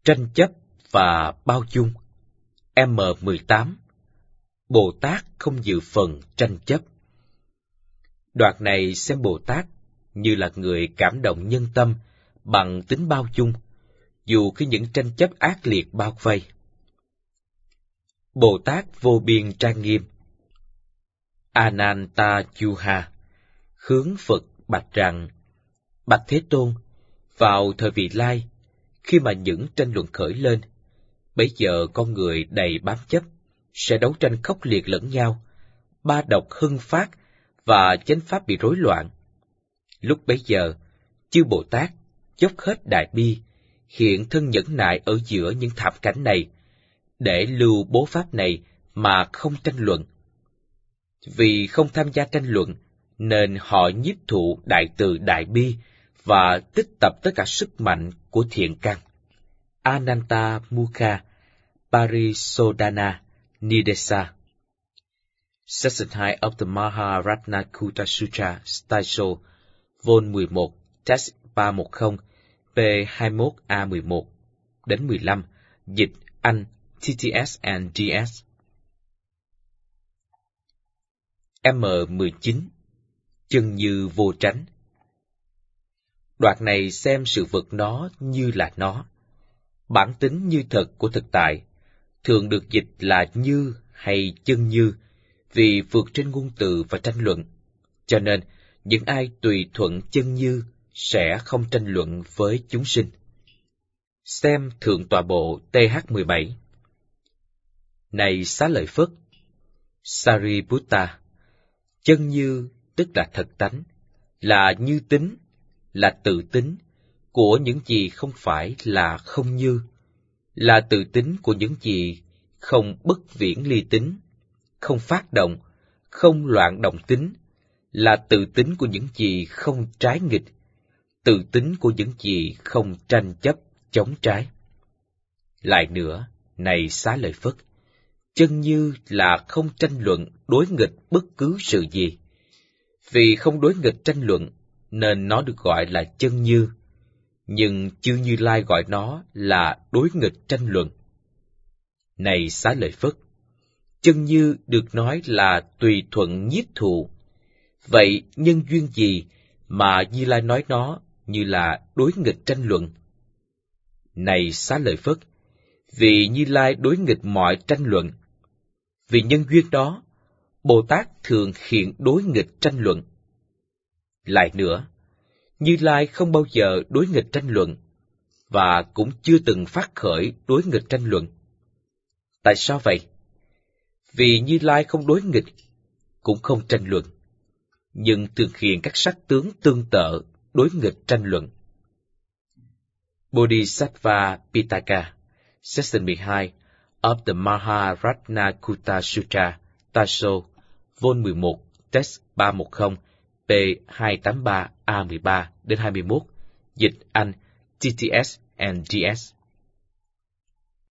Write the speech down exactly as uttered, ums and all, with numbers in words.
Tranh chấp và bao dung. M mười tám. Bồ Tát không dự phần tranh chấp. Đoạn này xem Bồ Tát như là người cảm động nhân tâm bằng tính bao dung, dù khi những tranh chấp ác liệt bao vây. Bồ Tát vô biên trang nghiêm. Anantajuha hướng Phật bạch rằng: Bạch Thế Tôn, vào thời vị lai, khi mà những tranh luận khởi lên, bấy giờ con người đầy bám chấp sẽ đấu tranh khốc liệt lẫn nhau, ba độc hưng phát và chánh pháp bị rối loạn. Lúc bấy giờ, chư Bồ Tát dốc hết đại bi, hiện thân nhẫn nại ở giữa những thảm cảnh này, để lưu bố pháp này mà không tranh luận. Vì không tham gia tranh luận, nên họ nhiếp thụ đại từ đại bi và tích tập tất cả sức mạnh của thiện căn. Ananta Mukha Parisodhana Nidesa. Section hai of the Maharatnakuta Sutra, Style Vol mười một, Text ba trăm mười, P hai mươi mốt A mười một đến mười lăm, dịch Anh, T T S and G S. M mười chín. Chân như vô tránh. Đoạn này xem sự vật nó như là nó. Bản tính như thật của thực tại thường được dịch là như hay chân như, vì vượt trên ngôn từ và tranh luận. Cho nên, những ai tùy thuận chân như sẽ không tranh luận với chúng sinh. Xem Thượng Tọa Bộ T H mười bảy. Này Xá Lợi Phất, Sariputta, chân như tức là thật tánh, là như tính, là tự tính của những gì không phải là không như, là tự tính của những gì không bất viễn ly tính, không phát động, không loạn động tính, là tự tính của những gì không trái nghịch, tự tính của những gì không tranh chấp, chống trái. Lại nữa, này Xá Lợi Phất, chân như là không tranh luận, đối nghịch bất cứ sự gì. Vì không đối nghịch tranh luận, nên nó được gọi là chân như, nhưng chư Như Lai gọi nó là đối nghịch tranh luận. Này Xá Lợi Phất, chân như được nói là tùy thuận nhiếp thụ. Vậy nhân duyên gì mà Như Lai nói nó như là đối nghịch tranh luận? Này Xá Lợi Phất, vì Như Lai đối nghịch mọi tranh luận. Vì nhân duyên đó, Bồ Tát thường hiện đối nghịch tranh luận. Lại nữa, Như Lai không bao giờ đối nghịch tranh luận, và cũng chưa từng phát khởi đối nghịch tranh luận. Tại sao vậy? Vì Như Lai không đối nghịch, cũng không tranh luận, nhưng thường hiện các sắc tướng tương tự đối nghịch tranh luận. Bodhisattva Pitaka, Section mười hai of the Maharatnakuta Sutra, Taso, Vol mười một, Text ba trăm mười, P hai trăm tám mươi ba A mười ba đến hai mươi mốt, dịch Anh, T T S and G S.